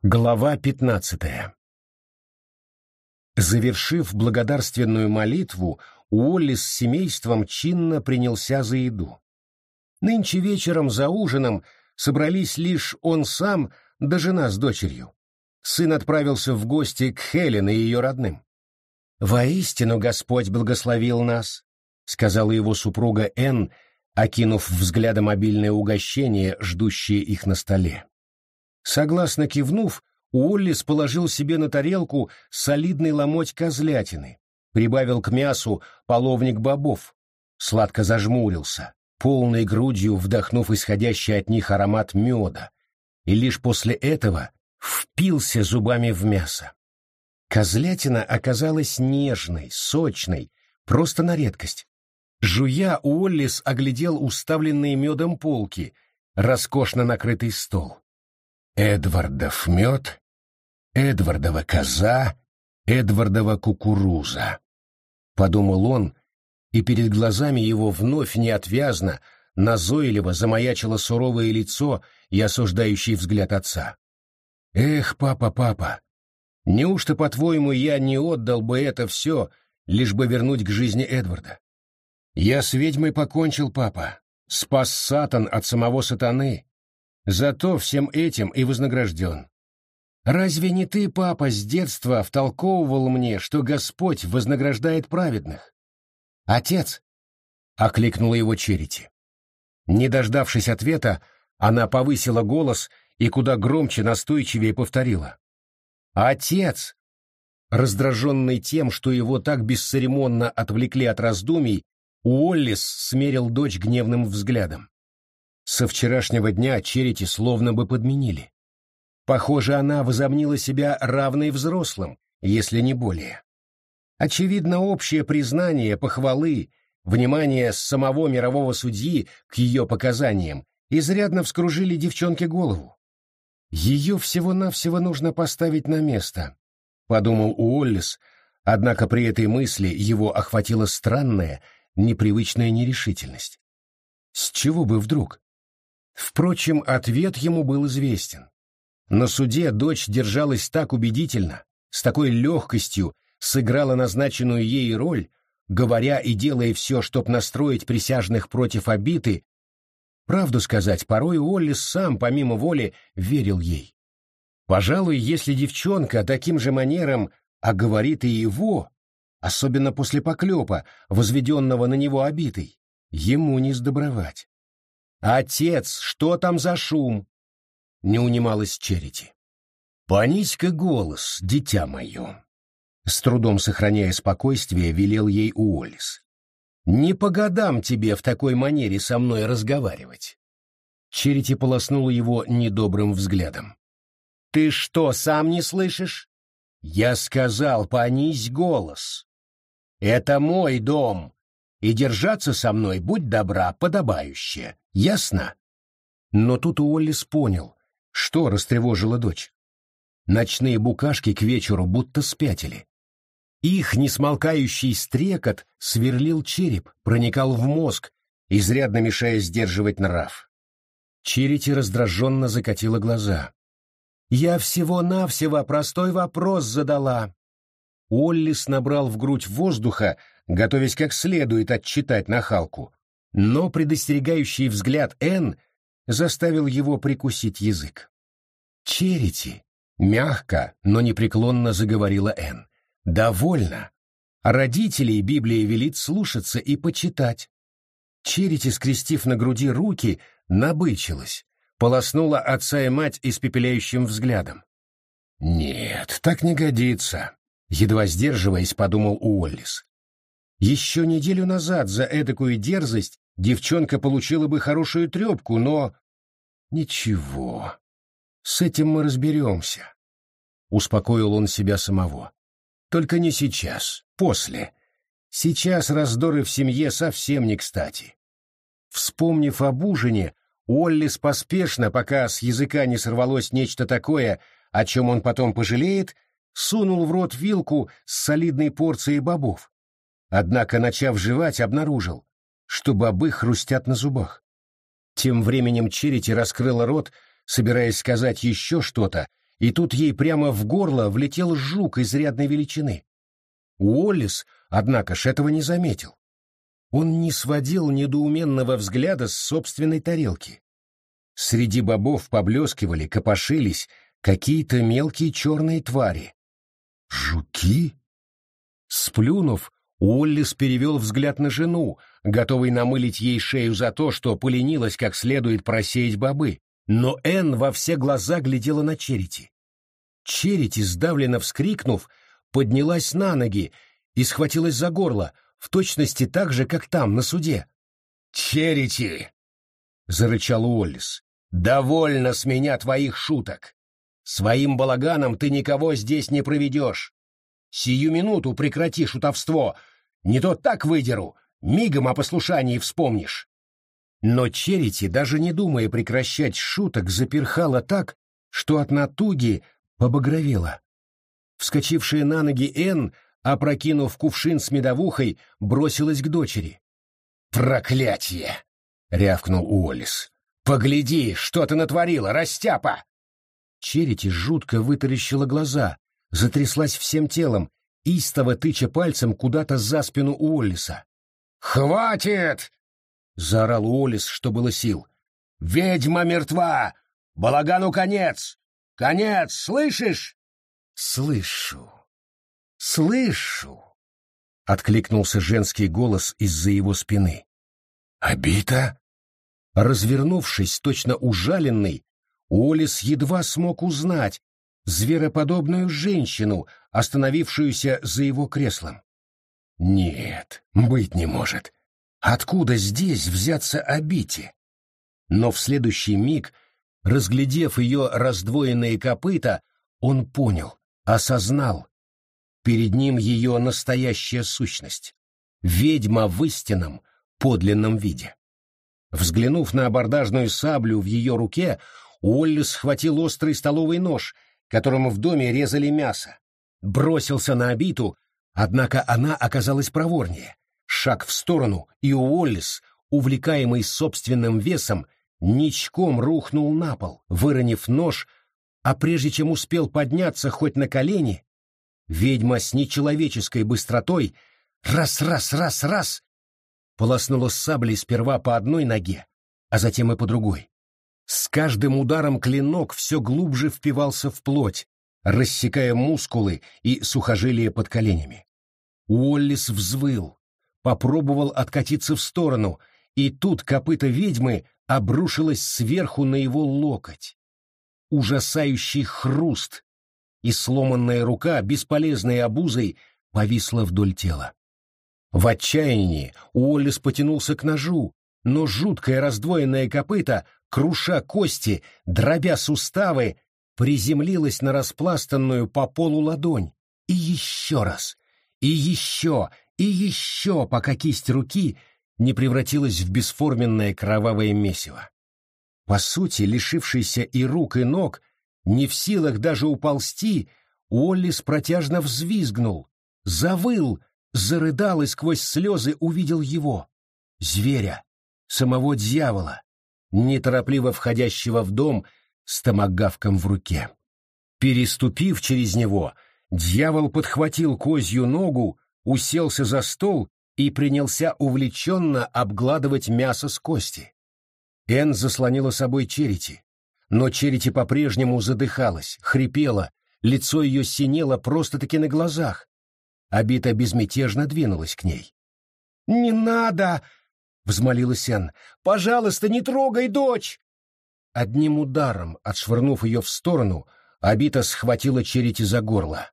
Глава 15. Завершив благодарственную молитву, Уолли с семейством чинно принялся за еду. Нынче вечером за ужином собрались лишь он сам да жена с дочерью. Сын отправился в гости к Хелен и ее родным. «Воистину Господь благословил нас», — сказала его супруга Энн, окинув взглядом обильное угощение, ждущее их на столе. Согласно кивнув, Уоллис положил себе на тарелку солидный ломоть козлятины, прибавил к мясу половник бобов, сладко зажмурился, полной грудью вдохнув исходящий от них аромат меда, и лишь после этого впился зубами в мясо. Козлятина оказалась нежной, сочной, просто на редкость. Жуя, Уоллис оглядел уставленные медом полки, роскошно накрытый стол. Эдвардов мед, Эдвардова коза, Эдвардова кукуруза. Подумал он, и перед глазами его вновь неотвязно, назойливо замаячило суровое лицо и осуждающий взгляд отца. «Эх, папа, папа, неужто, по-твоему, я не отдал бы это все, лишь бы вернуть к жизни Эдварда? Я с ведьмой покончил, папа, спас Сатан от самого сатаны. Зато всем этим и вознагражден. Разве не ты, папа, с детства втолковывал мне, что Господь вознаграждает праведных? Отец!» — окликнула его Черити. Не дождавшись ответа, она повысила голос и куда громче, настойчивее повторила. «Отец!» Раздраженный тем, что его так бесцеремонно отвлекли от раздумий, Уоллис смерил дочь гневным взглядом. Со вчерашнего дня Черити словно бы подменили. Похоже, она возомнила себя равной взрослым, если не более. Очевидно, общее признание, похвалы, внимание самого мирового судьи к ее показаниям изрядно вскружили девчонке голову. «Ее всего-навсего нужно поставить на место», — подумал Уоллис, однако при этой мысли его охватила странная, непривычная нерешительность. С чего бы вдруг? Впрочем, ответ ему был известен. На суде дочь держалась так убедительно, с такой легкостью сыграла назначенную ей роль, говоря и делая все, чтоб настроить присяжных против обиды. Правду сказать, порой Уоллис сам, помимо воли, верил ей. Пожалуй, если девчонка таким же манером оговорит и его, особенно после поклепа, возведенного на него обидой, ему не сдобровать. «Отец, что там за шум?» — не унималась Черити. «Понизь-ка голос, дитя мое», — с трудом сохраняя спокойствие, велел ей Уоллис. «Не по годам тебе в такой манере со мной разговаривать». Черити полоснула его недобрым взглядом. «Ты что, сам не слышишь? Я сказал, понизь голос. Это мой дом, и держаться со мной, будь добра, подобающе. Ясно?» Но тут Уоллис понял, что растревожило дочь. Ночные букашки к вечеру будто спятили. Их несмолкающий стрекот сверлил череп, проникал в мозг, изрядно мешая сдерживать нрав. Черити раздраженно закатила глаза. «Я всего-навсего простой вопрос задала». Уоллис набрал в грудь воздуха, готовясь как следует отчитать нахалку, но предостерегающий взгляд Энн заставил его прикусить язык. «Черити», — мягко, но непреклонно заговорила Энн, — «довольно. Родителей Библия велит слушаться и почитать». Черити, скрестив на груди руки, набычилась, полоснула отца и мать испепеляющим взглядом. «Нет, так не годится», — едва сдерживаясь, подумал Уоллис. Еще неделю назад за эдакую дерзость девчонка получила бы хорошую трепку, но... «Ничего, с этим мы разберемся», — успокоил он себя самого. «Только не сейчас, после. Сейчас раздоры в семье совсем не кстати». Вспомнив об ужине, Уоллис поспешно, пока с языка не сорвалось нечто такое, о чем он потом пожалеет, сунул в рот вилку с солидной порцией бобов. Однако, начав жевать, обнаружил, что бобы хрустят на зубах. Тем временем Черити раскрыла рот, собираясь сказать еще что-то, и тут ей прямо в горло влетел жук изрядной величины. Уоллес, однако ж, этого не заметил. Он не сводил недоуменного взгляда с собственной тарелки. Среди бобов поблескивали, копошились какие-то мелкие черные твари. «Жуки?» Сплюнув, Уоллес перевел взгляд на жену, готовый намылить ей шею за то, что поленилась как следует просеять бобы, но Энн во все глаза глядела на Черити. Черити, сдавленно вскрикнув, поднялась на ноги и схватилась за горло, в точности так же, как там, на суде. «Черити!» — зарычал Уоллес. «Довольно с меня твоих шуток! Своим балаганом ты никого здесь не проведешь! Сию минуту прекрати шутовство! Не то так выдеру, мигом о послушании вспомнишь!» Но Черити, даже не думая прекращать шуток, заперхала так, что от натуги побагровела. Вскочившая на ноги Энн, опрокинув кувшин с медовухой, бросилась к дочери. «Проклятье!» — рявкнул Уоллес. «Погляди, что ты натворила, растяпа!» Черити жутко вытаращила глаза, затряслась всем телом, истово тыча пальцем куда-то за спину Уоллеса. «Хватит!» — заорал Уоллес, что было сил. «Ведьма мертва! Балагану конец! Конец, слышишь?» «Слышу! Слышу!» — откликнулся женский голос из-за его спины. «Обита?» Развернувшись, точно ужаленный, Уоллес едва смог узнать звероподобную женщину, остановившуюся за его креслом. Нет, быть не может. Откуда здесь взяться Обите? Но в следующий миг, разглядев ее раздвоенные копыта, он понял, осознал. Перед ним ее настоящая сущность. Ведьма в истинном, подлинном виде. Взглянув на абордажную саблю в ее руке, Уоллес схватил острый столовый нож, которым в доме резали мясо. Бросился на Обиту, однако она оказалась проворнее. Шаг в сторону, и Уоллес, увлекаемый собственным весом, ничком рухнул на пол, выронив нож, а прежде чем успел подняться хоть на колени, ведьма с нечеловеческой быстротой раз полоснула саблей сперва по одной ноге, а затем и по другой. С каждым ударом клинок все глубже впивался в плоть, рассекая мускулы и сухожилия под коленями. Уоллес взвыл, попробовал откатиться в сторону, и тут копыто ведьмы обрушилось сверху на его локоть. Ужасающий хруст, и сломанная рука, бесполезной обузой, повисла вдоль тела. В отчаянии Уоллес потянулся к ножу, но жуткое раздвоенное копыто, круша кости, дробя суставы, приземлилось на распластанную по полу ладонь. И еще раз, и еще, пока кисть руки не превратилась в бесформенное кровавое месиво. По сути, лишившийся и рук, и ног, не в силах даже уползти, Уоллес протяжно взвизгнул, завыл, зарыдал и сквозь слезы увидел его, зверя, самого дьявола, неторопливо входящего в дом с томагавком в руке. Переступив через него, дьявол подхватил козью ногу, уселся за стол и принялся увлеченно обгладывать мясо с кости. Энн заслонила собой Черити, но Черити по-прежнему задыхалась, хрипела, лицо ее синело просто-таки на глазах. Обита безмятежно двинулась к ней. «Не надо!» — взмолилась Энн. «Пожалуйста, не трогай дочь!» Одним ударом, отшвырнув ее в сторону, Обита схватила Черити за горло.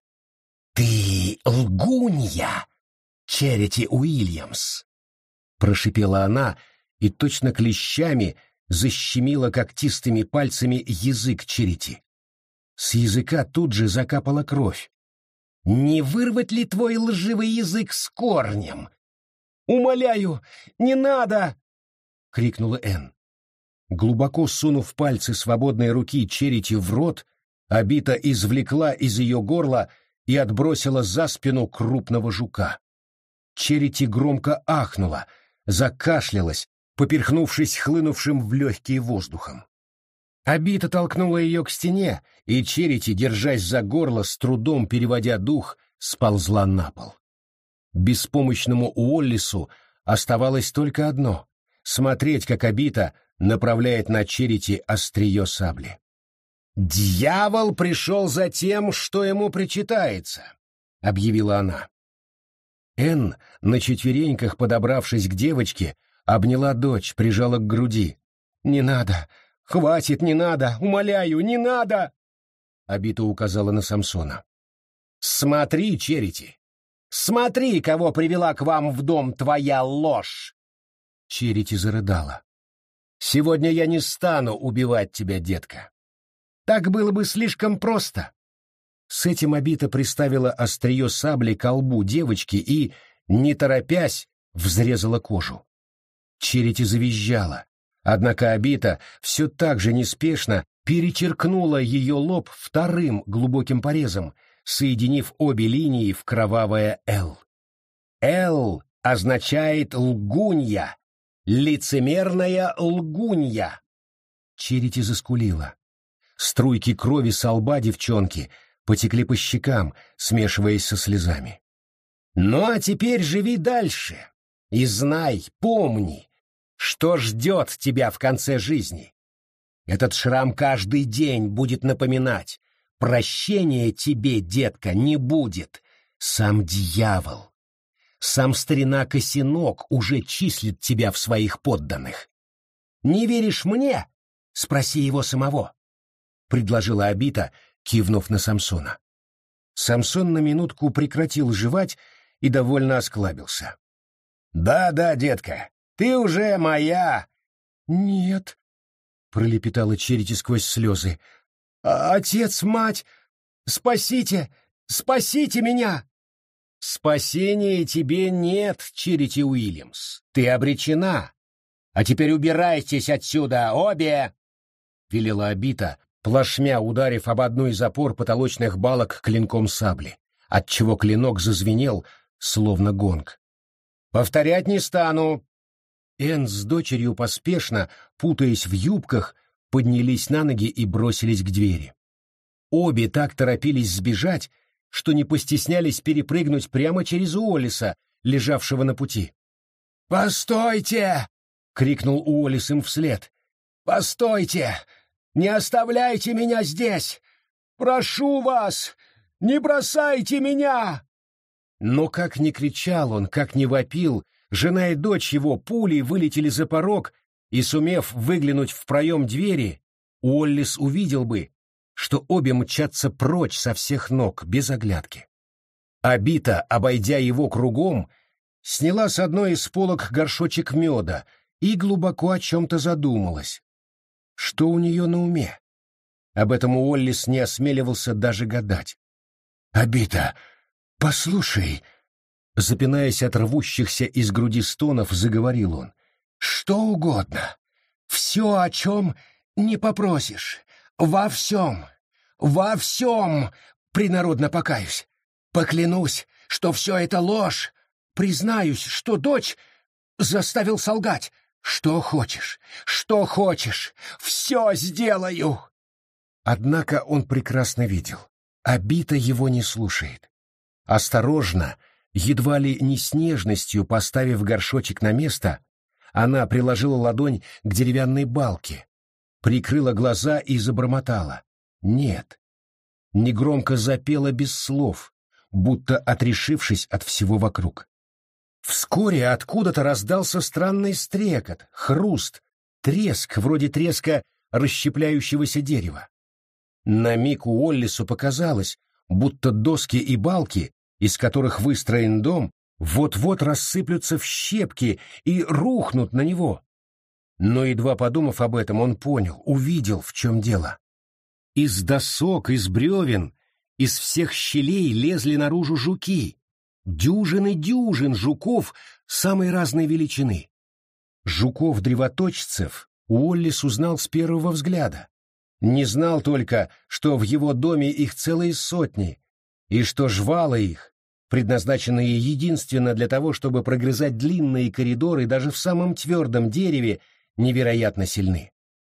«Ты лгунья, Черити Уильямс!» — прошипела она и точно клещами защемила когтистыми пальцами язык Черити. С языка тут же закапала кровь. «Не вырвать ли твой лживый язык с корнем?» «Умоляю, не надо!» — крикнула Энн. Глубоко сунув пальцы свободной руки Черити в рот, Обита извлекла из ее горла и отбросила за спину крупного жука. Черити громко ахнула, закашлялась, поперхнувшись хлынувшим в легкие воздухом. Обита толкнула ее к стене, и Черити, держась за горло, с трудом переводя дух, сползла на пол. Беспомощному Уоллису оставалось только одно — смотреть, как Обита направляет на Черити острие сабли. «Дьявол пришел за тем, что ему причитается», — объявила она. Энн, на четвереньках подобравшись к девочке, обняла дочь, прижала к груди. «Не надо! Хватит, не надо! Умоляю, не надо!» Обита указала на Самсона. «Смотри, Черити! Смотри, кого привела к вам в дом твоя ложь!» Черити зарыдала. «Сегодня я не стану убивать тебя, детка. Так было бы слишком просто». С этим Обита приставила острие сабли к колбу девочки и, не торопясь, взрезала кожу. Черити завизжала, однако Обита все так же неспешно перечеркнула ее лоб вторым глубоким порезом, соединив обе линии в кровавое «Л». «Л» означает «лгунья», «лицемерная лгунья». Черити заскулила. Струйки крови со лба девчонки потекли по щекам, смешиваясь со слезами. «Ну а теперь живи дальше и знай, помни, что ждет тебя в конце жизни. Этот шрам каждый день будет напоминать: прощения тебе, детка, не будет. Сам дьявол, сам старина Косинок уже числит тебя в своих подданных. Не веришь мне? Спроси его самого», — предложила Обита, кивнув на Самсона. Самсон на минутку прекратил жевать и довольно осклабился. «Да, детка, ты уже моя!» «Нет», — пролепетала Черити сквозь слезы. «Отец, мать, спасите, спасите меня!» «Спасения тебе нет, Черити Уильямс, ты обречена. А теперь убирайтесь отсюда, обе!» — велела Обита, плашмя ударив об одну из опор потолочных балок клинком сабли, отчего клинок зазвенел, словно гонг. «Повторять не стану!» Энн с дочерью поспешно, путаясь в юбках, поднялись на ноги и бросились к двери. Обе так торопились сбежать, что не постеснялись перепрыгнуть прямо через Уоллиса, лежавшего на пути. «Постойте!» — крикнул Уоллис им вслед. «Постойте! Не оставляйте меня здесь! Прошу вас, не бросайте меня!» Но как ни кричал он, как ни вопил, жена и дочь его пулей вылетели за порог, и, сумев выглянуть в проем двери, Уоллис увидел бы, что обе мчатся прочь со всех ног, без оглядки. Обита, обойдя его кругом, сняла с одной из полок горшочек меда и глубоко о чем-то задумалась. Что у нее на уме? Об этом Уоллис не осмеливался даже гадать. «Обита, послушай!» Запинаясь от рвущихся из груди стонов, заговорил он. «Что угодно. Все, о чем не попросишь. Во всем, принародно покаюсь. Поклянусь, что все это ложь. Признаюсь, что дочь заставил солгать. Что хочешь, все сделаю!» Однако он прекрасно видел. Обита его не слушает. Осторожно, едва ли не с нежностью поставив горшочек на место, она приложила ладонь к деревянной балке, прикрыла глаза и забормотала. «Нет». Негромко запела без слов, будто отрешившись от всего вокруг. Вскоре откуда-то раздался странный стрекот, хруст, треск, вроде треска расщепляющегося дерева. На миг Уоллису показалось, будто доски и балки, из которых выстроен дом, вот-вот рассыплются в щепки и рухнут на него. Но, едва подумав об этом, он понял, увидел, в чем дело. Из досок, из бревен, из всех щелей лезли наружу жуки. Дюжин жуков самой разной величины. Жуков-древоточцев Уоллис узнал с первого взгляда. Не знал только, что в его доме их целые сотни, и что жвала их, предназначенные единственно для того, чтобы прогрызать длинные коридоры даже в самом твердом дереве, невероятно сильны.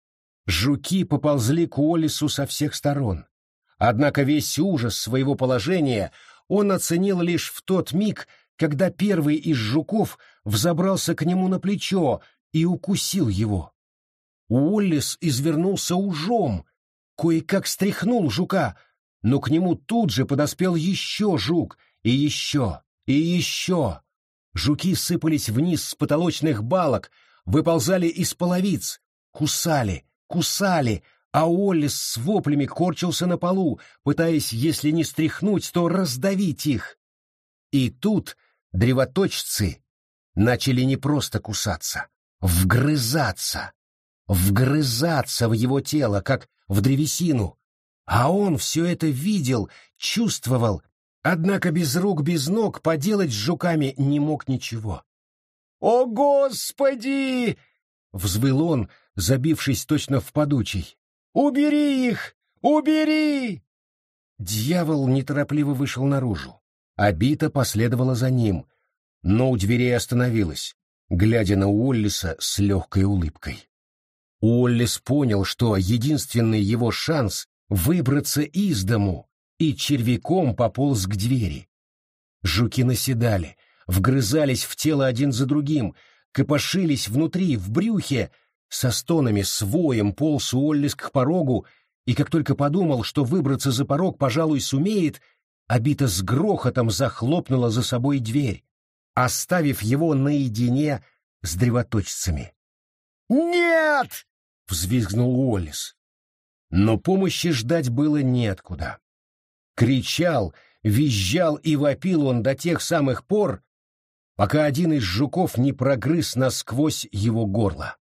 Жуки поползли к Уоллесу со всех сторон. Однако весь ужас своего положения он оценил лишь в тот миг, когда первый из жуков взобрался к нему на плечо и укусил его. Уоллес извернулся ужом, кое-как стряхнул жука, но к нему тут же подоспел еще жук, и еще, и еще. Жуки сыпались вниз с потолочных балок, выползали из половиц, кусали, а Уоллес с воплями корчился на полу, пытаясь, если не стряхнуть, то раздавить их. И тут древоточцы начали не просто кусаться, вгрызаться в его тело, как в древесину. А он все это видел, чувствовал, однако без рук, без ног поделать с жуками не мог ничего. «О, Господи!» — взвыл он, забившись точно в подучий. «Убери их! Убери!» Дьявол неторопливо вышел наружу. Абита последовала за ним, но у дверей остановилась, глядя на Уоллеса с легкой улыбкой. Уоллес понял, что единственный его шанс — выбраться из дому, и червяком пополз к двери. Жуки наседали, вгрызались в тело один за другим, копошились внутри, в брюхе. Со стонами, с воем полз Уоллес к порогу, и как только подумал, что выбраться за порог, пожалуй, сумеет, Абита с грохотом захлопнула за собой дверь, оставив его наедине с древоточцами. «Нет!» — взвизгнул Уоллес. Но помощи ждать было неоткуда. Кричал, визжал и вопил он до тех самых пор, пока один из жуков не прогрыз насквозь его горло.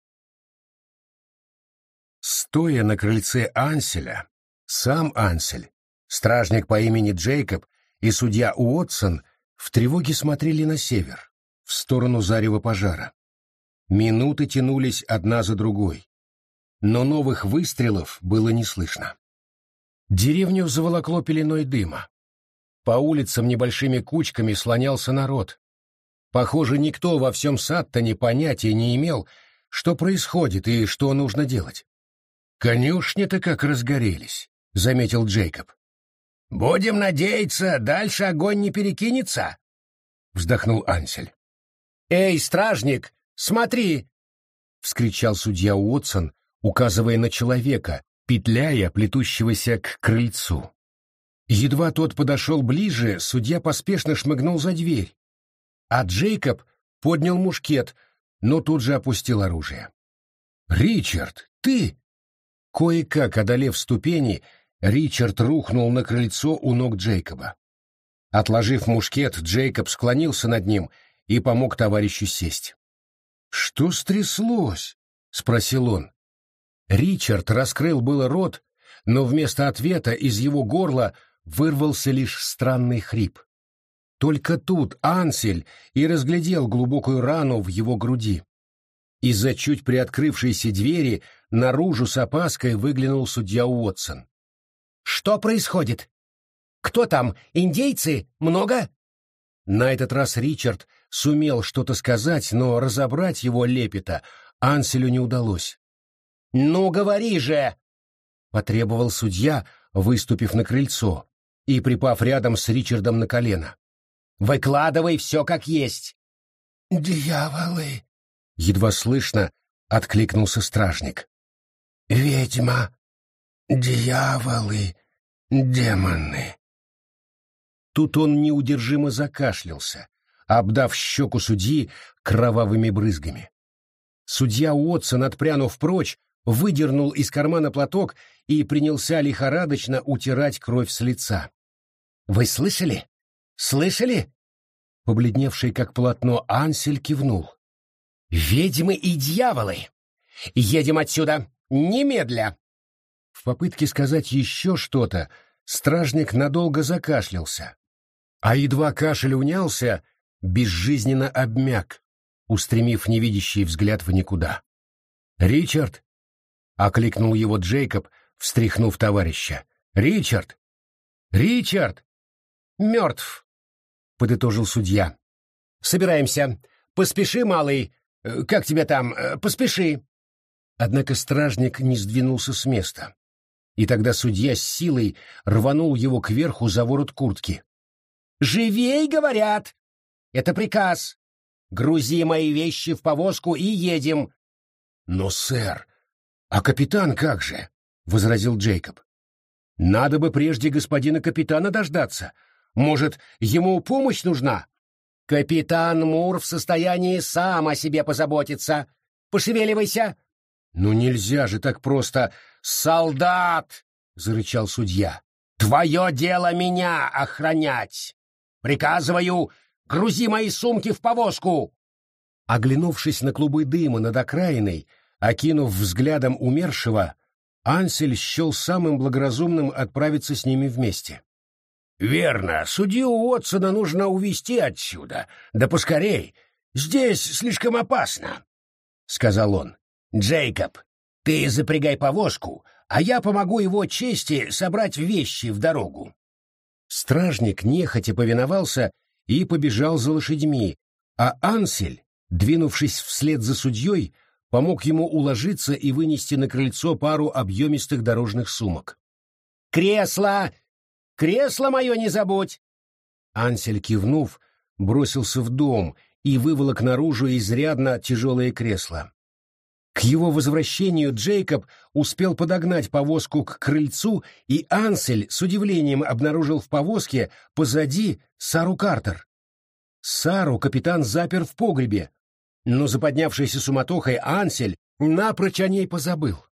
Стоя на крыльце Анселя, сам Ансель, стражник по имени Джейкоб и судья Уотсон в тревоге смотрели на север, в сторону зарева пожара. Минуты тянулись одна за другой, но новых выстрелов было не слышно. Деревню заволокло пеленой дыма. По улицам небольшими кучками слонялся народ. Похоже, никто во всем Саттоне понятия не имел, что происходит и что нужно делать. «Конюшни-то как разгорелись», — заметил Джейкоб. «Будем надеяться, дальше огонь не перекинется», — вздохнул Ансель. «Эй, стражник, смотри!» — вскричал судья Уотсон, указывая на человека, петляя, плетущегося к крыльцу. Едва тот подошел ближе, судья поспешно шмыгнул за дверь, а Джейкоб поднял мушкет, но тут же опустил оружие. «Ричард, ты!» Кое-как одолев ступени, Ричард рухнул на крыльцо у ног Джейкоба. Отложив мушкет, Джейкоб склонился над ним и помог товарищу сесть. «Что стряслось?» — спросил он. Ричард раскрыл было рот, но вместо ответа из его горла вырвался лишь странный хрип. Только тут Ансель и разглядел глубокую рану в его груди. Из-за чуть приоткрывшейся двери наружу с опаской выглянул судья Уотсон. «Что происходит? Кто там? Индейцы? Много?» На этот раз Ричард сумел что-то сказать, но разобрать его лепета Анселю не удалось. «Ну, говори же!» — потребовал судья, выступив на крыльцо и припав рядом с Ричардом на колено. «Выкладывай все как есть!» «Дьяволы!» — едва слышно откликнулся стражник. «Ведьма! Дьяволы! Демоны!» Тут он неудержимо закашлялся, обдав щеку судьи кровавыми брызгами. Судья Уотсон, отпрянув прочь, выдернул из кармана платок и принялся лихорадочно утирать кровь с лица. «Вы слышали? Слышали?» Побледневший как полотно Ансель кивнул. «Ведьмы и дьяволы! Едем отсюда! Немедля!» В попытке сказать еще что-то стражник надолго закашлялся, а едва кашель унялся, безжизненно обмяк, устремив невидящий взгляд в никуда. «Ричард!» — окликнул его Джейкоб, встряхнув товарища. «Ричард! Ричард!» «Мертв!» — подытожил судья. «Собираемся. Поспеши, малый. Как тебя там? Поспеши!» Однако стражник не сдвинулся с места, и тогда судья с силой рванул его кверху за ворот куртки. «Живей, говорят! Это приказ! Грузи мои вещи в повозку и едем!» «Но, сэр, а капитан как же?» — возразил Джейкоб. «Надо бы прежде господина капитана дождаться. Может, ему помощь нужна?» «Капитан Мур в состоянии сам о себе позаботиться. Пошевеливайся!» «Ну нельзя же так просто!» «Солдат!» — зарычал судья. «Твое дело меня охранять! Приказываю, грузи мои сумки в повозку!» Оглянувшись на клубы дыма над окраиной, окинув взглядом умершего, Ансель счел самым благоразумным отправиться с ними вместе. «Верно, судью Уотсона нужно увезти отсюда, да поскорей, здесь слишком опасно», — сказал он. «Джейкоб, ты запрягай повозку, а я помогу его чести собрать вещи в дорогу». Стражник нехотя повиновался и побежал за лошадьми, а Ансель, двинувшись вслед за судьей, помог ему уложиться и вынести на крыльцо пару объемистых дорожных сумок. «Кресло! Кресло мое не забудь!» Ансель, кивнув, бросился в дом и выволок наружу изрядно тяжелое кресло. К его возвращению Джейкоб успел подогнать повозку к крыльцу, и Ансель с удивлением обнаружил в повозке позади Сару Картер. Сару капитан запер в погребе, но за поднявшейся суматохой Ансель напрочь о ней позабыл.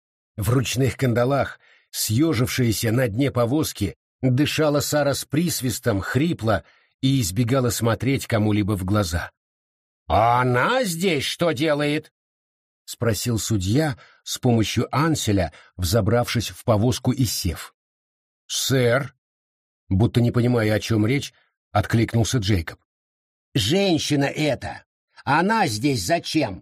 В ручных кандалах, съежившаяся на дне повозки, дышала Сара с присвистом, хрипло и избегала смотреть кому-либо в глаза. «А она здесь что делает?» — спросил судья с помощью Анселя, взобравшись в повозку и сев. «Сэр», будто не понимая, о чем речь, откликнулся Джейкоб. «Женщина эта! Она здесь зачем?»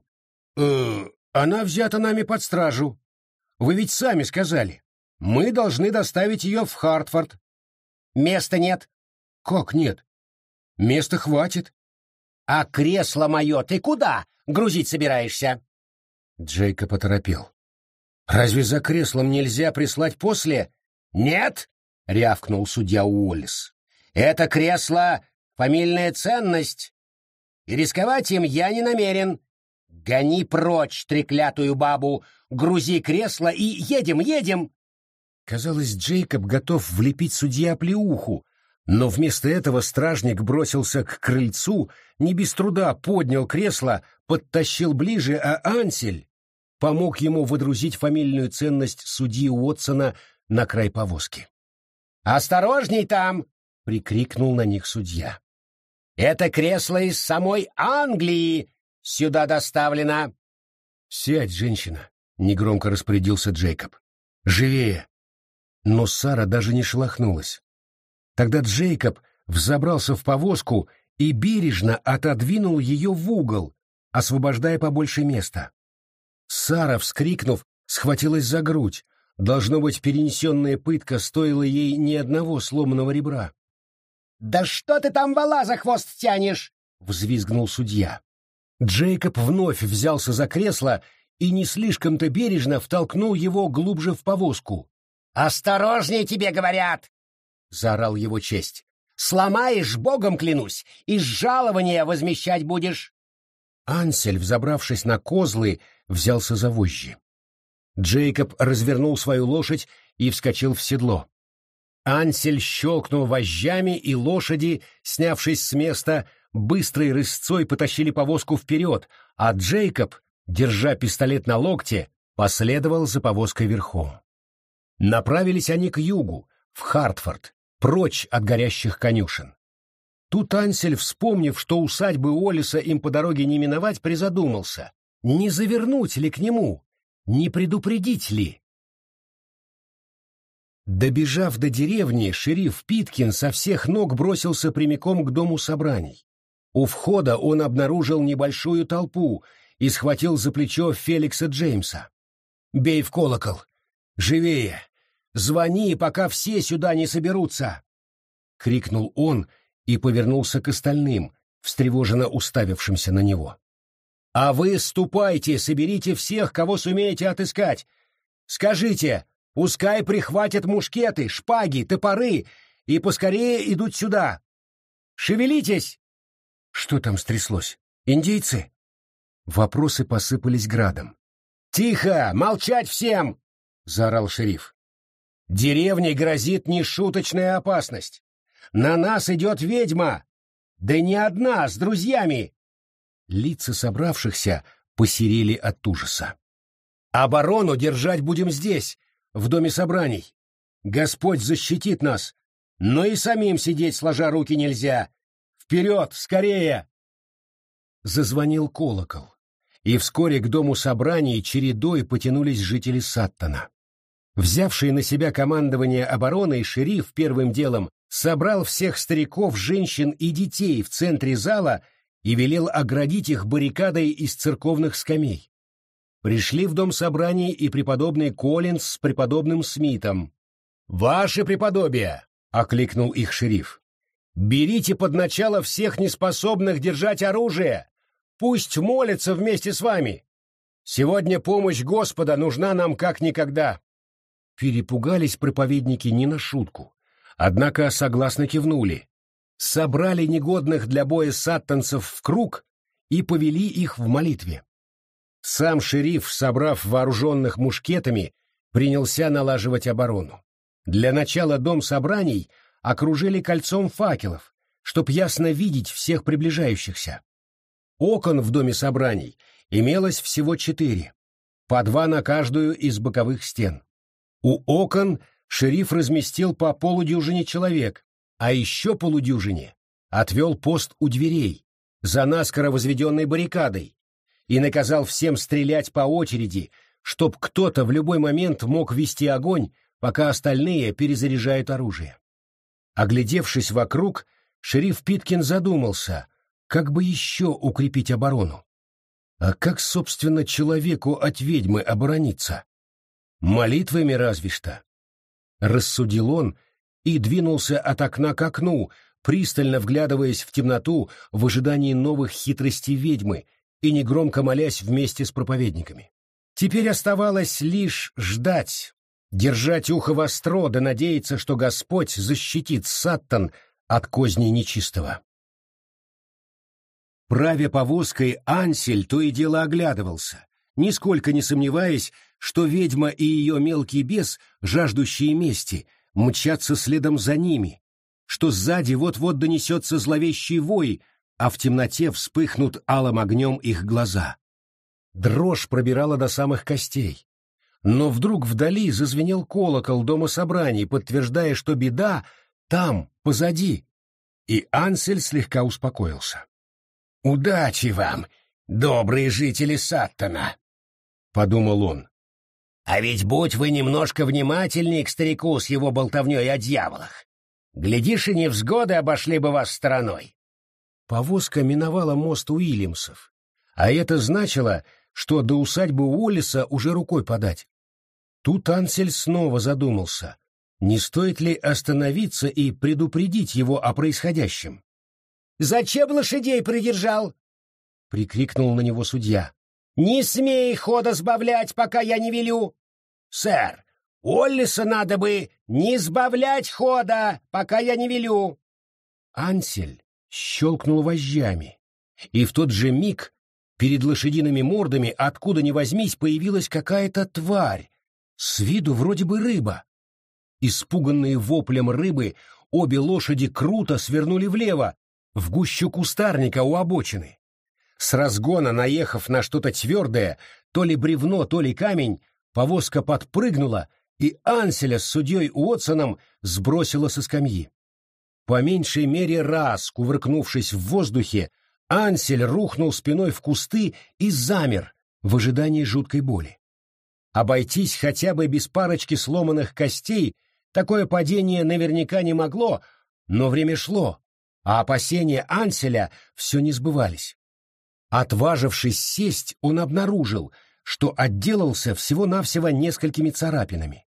Она взята нами под стражу. Вы ведь сами сказали. Мы должны доставить ее в Хартфорд». «Места нет». «Как нет? Места хватит». «А кресло мое ты куда грузить собираешься?» Джейкоб оторопел. «Разве за креслом нельзя прислать после?» «Нет», — рявкнул судья Уоллес. «Это кресло — фамильная ценность, и рисковать им я не намерен. Гони прочь треклятую бабу, грузи кресло и едем, едем!» Казалось, Джейкоб готов влепить судье оплеуху, но вместо этого стражник бросился к крыльцу, не без труда поднял кресло, подтащил ближе, а Ансель помог ему водрузить фамильную ценность судьи Уотсона на край повозки. «Осторожней там!» — прикрикнул на них судья. «Это кресло из самой Англии сюда доставлено!» «Сядь, женщина!» — негромко распорядился Джейкоб. «Живее!» Но Сара даже не шелохнулась. Тогда Джейкоб взобрался в повозку и бережно отодвинул ее в угол, освобождая побольше места. Сара, вскрикнув, схватилась за грудь. Должно быть, перенесенная пытка стоила ей ни одного сломанного ребра. «Да что ты там вола за хвост тянешь?» — взвизгнул судья. Джейкоб вновь взялся за кресло и не слишком-то бережно втолкнул его глубже в повозку. «Осторожнее, тебе говорят!» — заорал его честь. «Сломаешь, богом клянусь, и жалования возмещать будешь!» Ансель, взобравшись на козлы, взялся за вожжи. Джейкоб развернул свою лошадь и вскочил в седло. Ансель щелкнул вожжами, и лошади, снявшись с места, быстрой рысцой потащили повозку вперед, а Джейкоб, держа пистолет на локте, последовал за повозкой верхом. Направились они к югу, в Хартфорд, прочь от горящих конюшен. Тут Ансель, вспомнив, что усадьбы Уоллеса им по дороге не миновать, призадумался, не завернуть ли к нему, не предупредить ли. Добежав до деревни, шериф Питкин со всех ног бросился прямиком к дому собраний. У входа он обнаружил небольшую толпу и схватил за плечо Феликса Джеймса. «Бей в колокол! Живее! Звони, пока все сюда не соберутся!» — крикнул он и повернулся к остальным, встревоженно уставившимся на него. А вы ступайте, соберите всех, кого сумеете отыскать. Скажите, пускай прихватят мушкеты, шпаги, топоры и поскорее идут сюда. Шевелитесь!» Что там стряслось? Индейцы? Вопросы посыпались градом. «Тихо! Молчать всем!» — заорал шериф. «Деревне грозит нешуточная опасность. На нас идет ведьма! Да не одна, с друзьями!» Лица собравшихся посерели от ужаса. «Оборону держать будем здесь, в доме собраний. Господь защитит нас, но и самим сидеть сложа руки нельзя. Вперед, скорее!» Зазвонил колокол, и вскоре к дому собраний чередой потянулись жители Саттона. Взявший на себя командование обороной, шериф первым делом собрал всех стариков, женщин и детей в центре зала и велел оградить их баррикадой из церковных скамей. Пришли в дом собраний и преподобный Коллинз с преподобным Смитом. «Ваше преподобие!» — окликнул их шериф. «Берите под начало всех неспособных держать оружие! Пусть молятся вместе с вами! Сегодня помощь Господа нужна нам как никогда!» Перепугались проповедники не на шутку, однако согласно кивнули. Собрали негодных для боя саттонцев в круг и повели их в молитве. Сам шериф, собрав вооруженных мушкетами, принялся налаживать оборону. Для начала дом собраний окружили кольцом факелов, чтоб ясно видеть всех приближающихся. Окон в доме собраний имелось всего 4, по 2 на каждую из боковых стен. У окон шериф разместил по полудюжине человек, а еще полудюжине отвел пост у дверей, за наскоро возведенной баррикадой, и наказал всем стрелять по очереди, чтоб кто-то в любой момент мог вести огонь, пока остальные перезаряжают оружие. Оглядевшись вокруг, шериф Питкин задумался, как бы еще укрепить оборону. А как, собственно, человеку от ведьмы оборониться? Молитвами разве что. Рассудил он и двинулся от окна к окну, пристально вглядываясь в темноту в ожидании новых хитростей ведьмы и негромко молясь вместе с проповедниками. Теперь оставалось лишь ждать, держать ухо востро да надеяться, что Господь защитит Саттон от козней нечистого. Правя повозкой, Ансель то и дело оглядывался, нисколько не сомневаясь, что ведьма и ее мелкий бес, жаждущие мести, мчатся следом за ними, что сзади вот-вот донесется зловещий вой, а в темноте вспыхнут алым огнем их глаза. Дрожь пробирала до самых костей. Но вдруг вдали зазвенел колокол дома собраний, подтверждая, что беда там, позади, и Ансель слегка успокоился. «Удачи вам, добрые жители Саттона!» — подумал он. «А ведь будь вы немножко внимательнее к старику с его болтовней о дьяволах. Глядишь, и невзгоды обошли бы вас стороной». Повозка миновала мост Уильямсов, а это значило, что до усадьбы Уоллеса уже рукой подать. Тут Ансель снова задумался, не стоит ли остановиться и предупредить его о происходящем. «Зачем лошадей придержал?» — прикрикнул на него судья. «Не смей хода сбавлять, пока я не велю!» «Сэр, Уоллеса надо бы не сбавлять хода, пока я не велю!» Ансель щелкнул вожжами, и в тот же миг перед лошадиными мордами откуда ни возьмись появилась какая-то тварь, с виду вроде бы рыба. Испуганные воплем рыбы, обе лошади круто свернули влево, в гущу кустарника у обочины. С разгона, наехав на что-то твердое, то ли бревно, то ли камень, повозка подпрыгнула, и Анселя с судьей Уотсоном сбросила со скамьи. По меньшей мере раз, кувыркнувшись в воздухе, Ансель рухнул спиной в кусты и замер в ожидании жуткой боли. Обойтись хотя бы без парочки сломанных костей такое падение наверняка не могло, но время шло, а опасения Анселя все не сбывались. Отважившись сесть, он обнаружил, что отделался всего-навсего несколькими царапинами.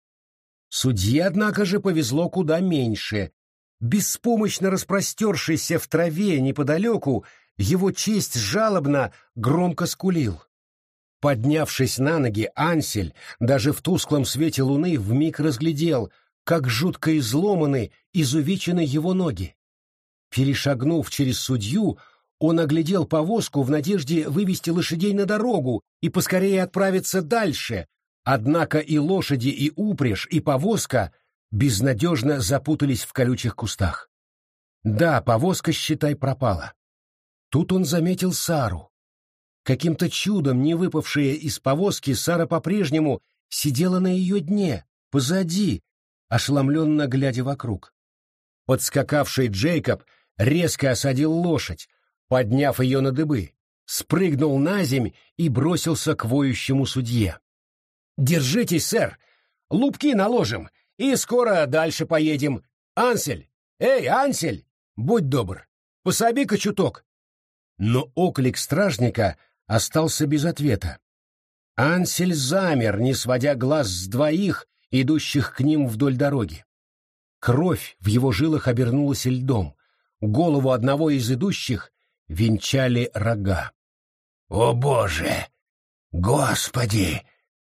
Судье, однако же, повезло куда меньше. Беспомощно распростершийся в траве неподалеку, его честь жалобно громко скулил. Поднявшись на ноги, Ансель даже в тусклом свете луны вмиг разглядел, как жутко изломаны, изувечены его ноги. Перешагнув через судью, он оглядел повозку в надежде вывести лошадей на дорогу и поскорее отправиться дальше, однако и лошади, и упряжь, и повозка безнадежно запутались в колючих кустах. Да, повозка, считай, пропала. Тут он заметил Сару. Каким-то чудом не выпавшая из повозки, Сара по-прежнему сидела на ее дне, позади, ошеломленно глядя вокруг. Подскакавший Джейкоб резко осадил лошадь, подняв ее на дыбы, спрыгнул на земь и бросился к воющему судье. «Держитесь, сэр! Лупки наложим, и скоро дальше поедем. Ансель! Эй, Ансель! Будь добр, пособи-ка чуток!» Но оклик стражника остался без ответа. Ансель замер, не сводя глаз с двоих, идущих к ним вдоль дороги. Кровь в его жилах обернулась льдом. Голову одного из идущих венчали рога. «О, Боже! Господи!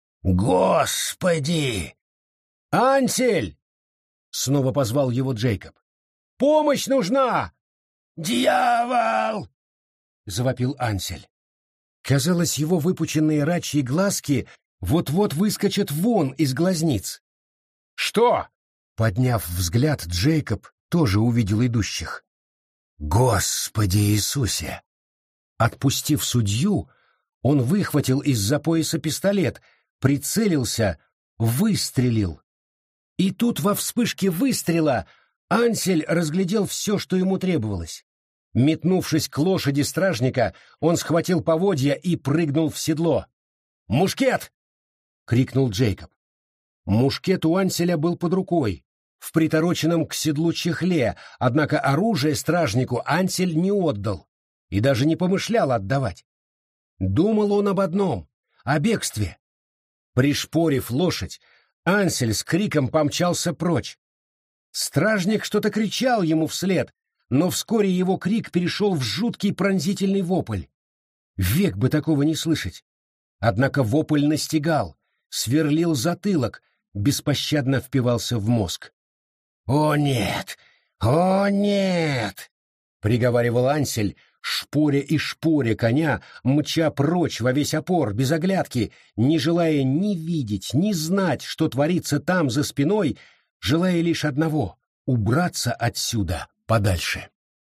Господи!» «Ансель!» — снова позвал его Джейкоб. «Помощь нужна!» «Дьявол!» — завопил Ансель. Казалось, его выпученные рачьи глазки вот-вот выскочат вон из глазниц. «Что?» — подняв взгляд, Джейкоб тоже увидел идущих. «Господи Иисусе!» Отпустив судью, он выхватил из-за пояса пистолет, прицелился, выстрелил. И тут во вспышке выстрела Ансель разглядел все, что ему требовалось. Метнувшись к лошади стражника, он схватил поводья и прыгнул в седло. «Мушкет!» — крикнул Джейкоб. Мушкет у Анселя был под рукой, в притороченном к седлу чехле, однако оружие стражнику Ансель не отдал и даже не помышлял отдавать. Думал он об одном — о бегстве. Пришпорив лошадь, Ансель с криком помчался прочь. Стражник что-то кричал ему вслед, но вскоре его крик перешел в жуткий пронзительный вопль. Век бы такого не слышать. Однако вопль настигал, сверлил затылок, беспощадно впивался в мозг. «О нет! О нет!» — приговаривал Ансель, шпоря и шпоря коня, мча прочь во весь опор, без оглядки, не желая ни видеть, ни знать, что творится там за спиной, желая лишь одного — убраться отсюда подальше.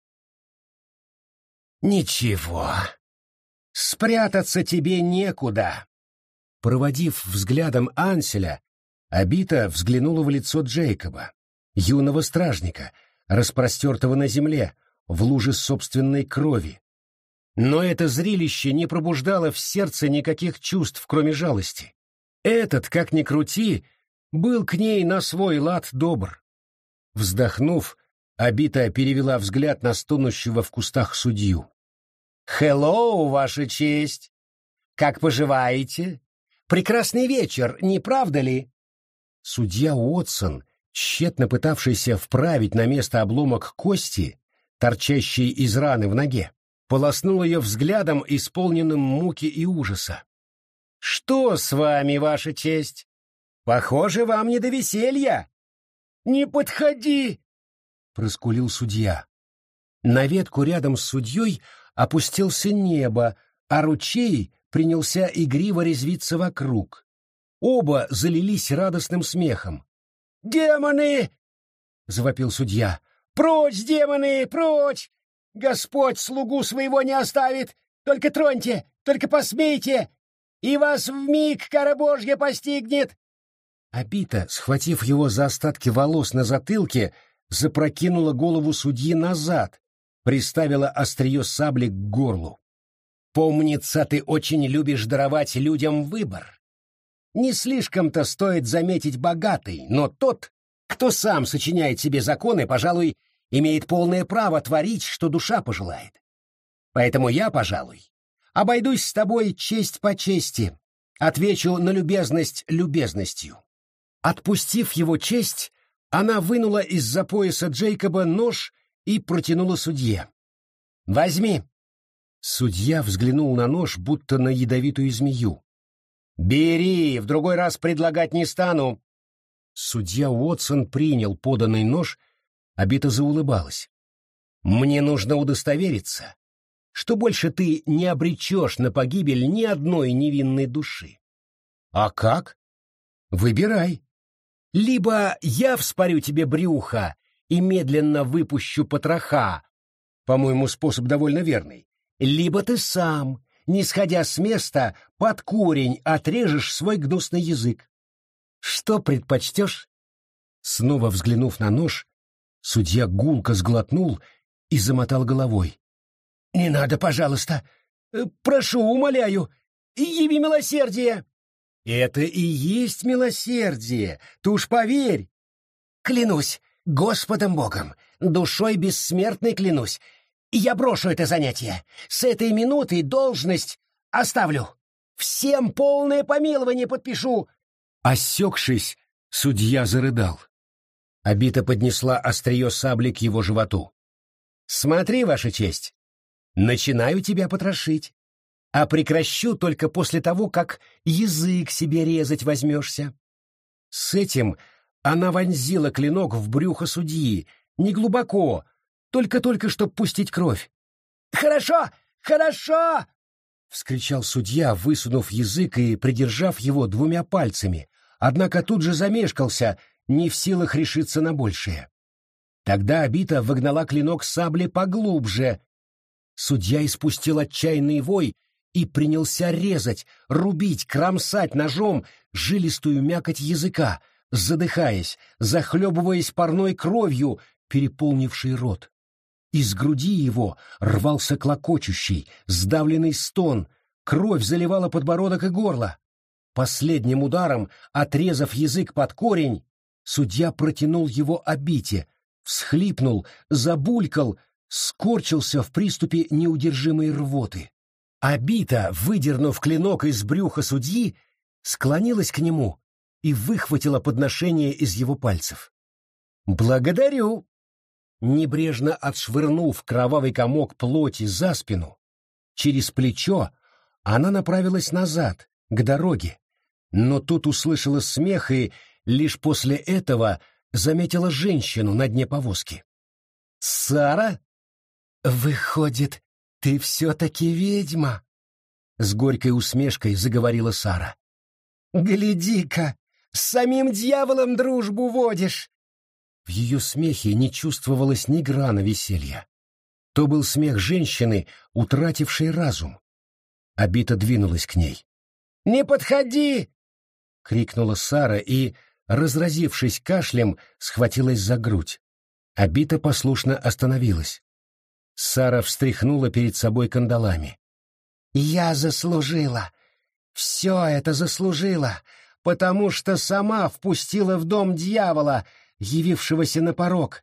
«Ничего, спрятаться тебе некуда!» Проводив взглядом Анселя, Абита взглянула в лицо Джейкоба, юного стражника, распростертого на земле, в луже собственной крови. Но это зрелище не пробуждало в сердце никаких чувств, кроме жалости. Этот, как ни крути, был к ней на свой лад добр. Вздохнув, Абита перевела взгляд на стонущего в кустах судью. «Хеллоу, Ваша честь! Как поживаете? Прекрасный вечер, не правда ли?» Судья Уотсон, тщетно пытавшийся вправить на место обломок кости, торчащий из раны в ноге, полоснул ее взглядом, исполненным муки и ужаса. «Что с вами, Ваша честь? Похоже, вам не до веселья!» «Не подходи!» — проскулил судья. На ветку рядом с судьей опустился небо, а ручей принялся игриво резвиться вокруг. Оба залились радостным смехом. «Демоны!» — завопил судья. «Прочь, демоны, прочь! Господь слугу своего не оставит! Только троньте, только посмейте, и вас вмиг кара Божья постигнет!» Абита, схватив его за остатки волос на затылке, запрокинула голову судьи назад, приставила острие сабли к горлу. «Помнится, ты очень любишь даровать людям выбор. Не слишком-то стоит заметить богатый, но тот, кто сам сочиняет себе законы, пожалуй, имеет полное право творить, что душа пожелает. Поэтому я, пожалуй, обойдусь с тобой честь по чести, отвечу на любезность любезностью». Отпустив его честь, она вынула из-за пояса Джейкоба нож и протянула судье. «Возьми, Судья взглянул на нож, будто на ядовитую змею. «Бери, в другой раз предлагать не стану». Судья Уотсон принял поданный нож, Абита заулыбалась. «Мне нужно удостовериться, что больше ты не обречешь на погибель ни одной невинной души». «А как?» «Выбирай. Либо я вспорю тебе брюхо и медленно выпущу потроха, по-моему, способ довольно верный, либо ты сам, не сходя с места, под корень отрежешь свой гнусный язык. Что предпочтешь?» Снова взглянув на нож, судья гулко сглотнул и замотал головой. «Не надо, пожалуйста. Прошу, умоляю, яви милосердие». «Это и есть милосердие, ты уж поверь». «Клянусь Господом Богом, душой бессмертной клянусь, я брошу это занятие. С этой минуты должность оставлю. Всем полное помилование подпишу». Осекшись, судья зарыдал. Абита поднесла острие сабли к его животу. «Смотри, Ваша честь, начинаю тебя потрошить, а прекращу только после того, как язык себе резать возьмешься». С этим она вонзила клинок в брюхо судьи, неглубоко, только-только, чтоб пустить кровь. «Хорошо, хорошо!» — вскричал судья, высунув язык и придержав его двумя пальцами, однако тут же замешкался, не в силах решиться на большее. Тогда Абита выгнала клинок сабли поглубже. Судья испустил отчаянный вой и принялся резать, рубить, кромсать ножом жилистую мякоть языка, задыхаясь, захлебываясь парной кровью, переполнившей рот. Из груди его рвался клокочущий, сдавленный стон, кровь заливала подбородок и горло. Последним ударом, отрезав язык под корень, судья протянул его Абите, всхлипнул, забулькал, скорчился в приступе неудержимой рвоты. Абита, выдернув клинок из брюха судьи, склонилась к нему и выхватила подношение из его пальцев. «Благодарю!» Небрежно отшвырнув кровавый комок плоти за спину, через плечо она направилась назад, к дороге, но тут услышала смех и лишь после этого заметила женщину на дне повозки. «Сара? Выходит, ты все-таки ведьма?» С горькой усмешкой заговорила Сара. «Гляди-ка, с самим дьяволом дружбу водишь!» В ее смехе не чувствовалось ни грана веселья. То был смех женщины, утратившей разум. Абита двинулась к ней. «Не подходи!» — крикнула Сара и, разразившись кашлем, схватилась за грудь. Абита послушно остановилась. Сара встряхнула перед собой кандалами. «Я заслужила! Все это заслужила, потому что сама впустила в дом дьявола, явившегося на порог.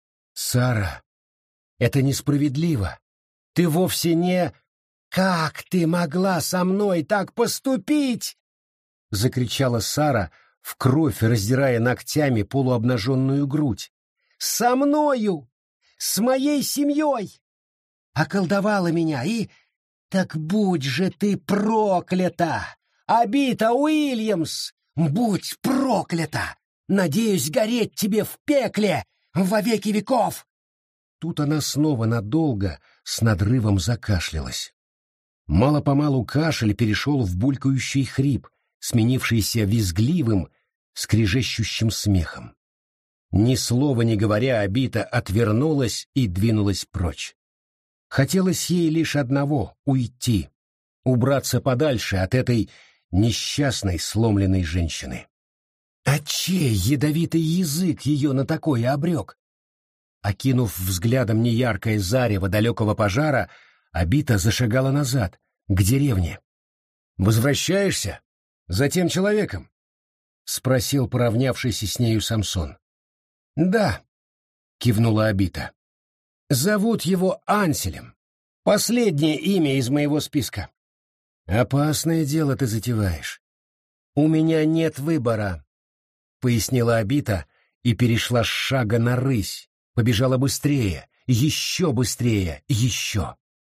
Сара, это несправедливо. Ты вовсе не... Как ты могла со мной так поступить?» — закричала Сара, в кровь раздирая ногтями полуобнаженную грудь. «Со мною! С моей семьей! Околдовала меня и... Так будь же ты проклята! Абита Уильямс! Будь проклята! Надеюсь гореть тебе в пекле во веки веков!» Тут она снова надолго с надрывом закашлялась. Мало-помалу кашель перешел в булькающий хрип, сменившийся визгливым, скрежещущим смехом. Ни слова не говоря, Абита отвернулась и двинулась прочь. Хотелось ей лишь одного — уйти, убраться подальше от этой несчастной сломленной женщины. А чей ядовитый язык ее на такое обрек? Окинув взглядом неяркое зарево далекого пожара, Абита зашагала назад, к деревне. «Возвращаешься? За тем человеком?» — спросил поравнявшийся с нею Самсон. «Да», — кивнула Абита. «Зовут его Анселем. Последнее имя из моего списка». «Опасное дело ты затеваешь». «У меня нет выбора», — пояснила Абита и перешла с шага на рысь, побежала быстрее, еще быстрее, еще.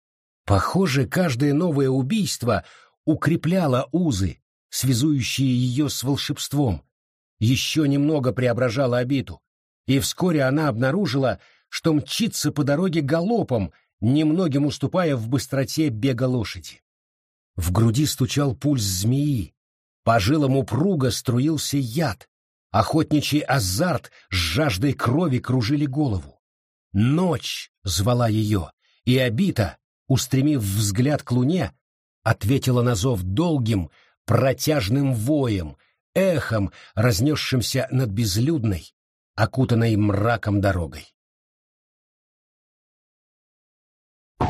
Похоже, каждое новое убийство укрепляло узы, связующие ее с волшебством, еще немного преображало обиду, и вскоре она обнаружила, что мчится по дороге галопом, немногим уступая в быстроте бега лошади. В груди стучал пульс змеи, по жилам упруго струился яд, охотничий азарт с жаждой крови кружили голову. Ночь звала ее, и Обита, устремив взгляд к луне, ответила на зов долгим, протяжным воем, эхом, разнесшимся над безлюдной, окутанной мраком дорогой.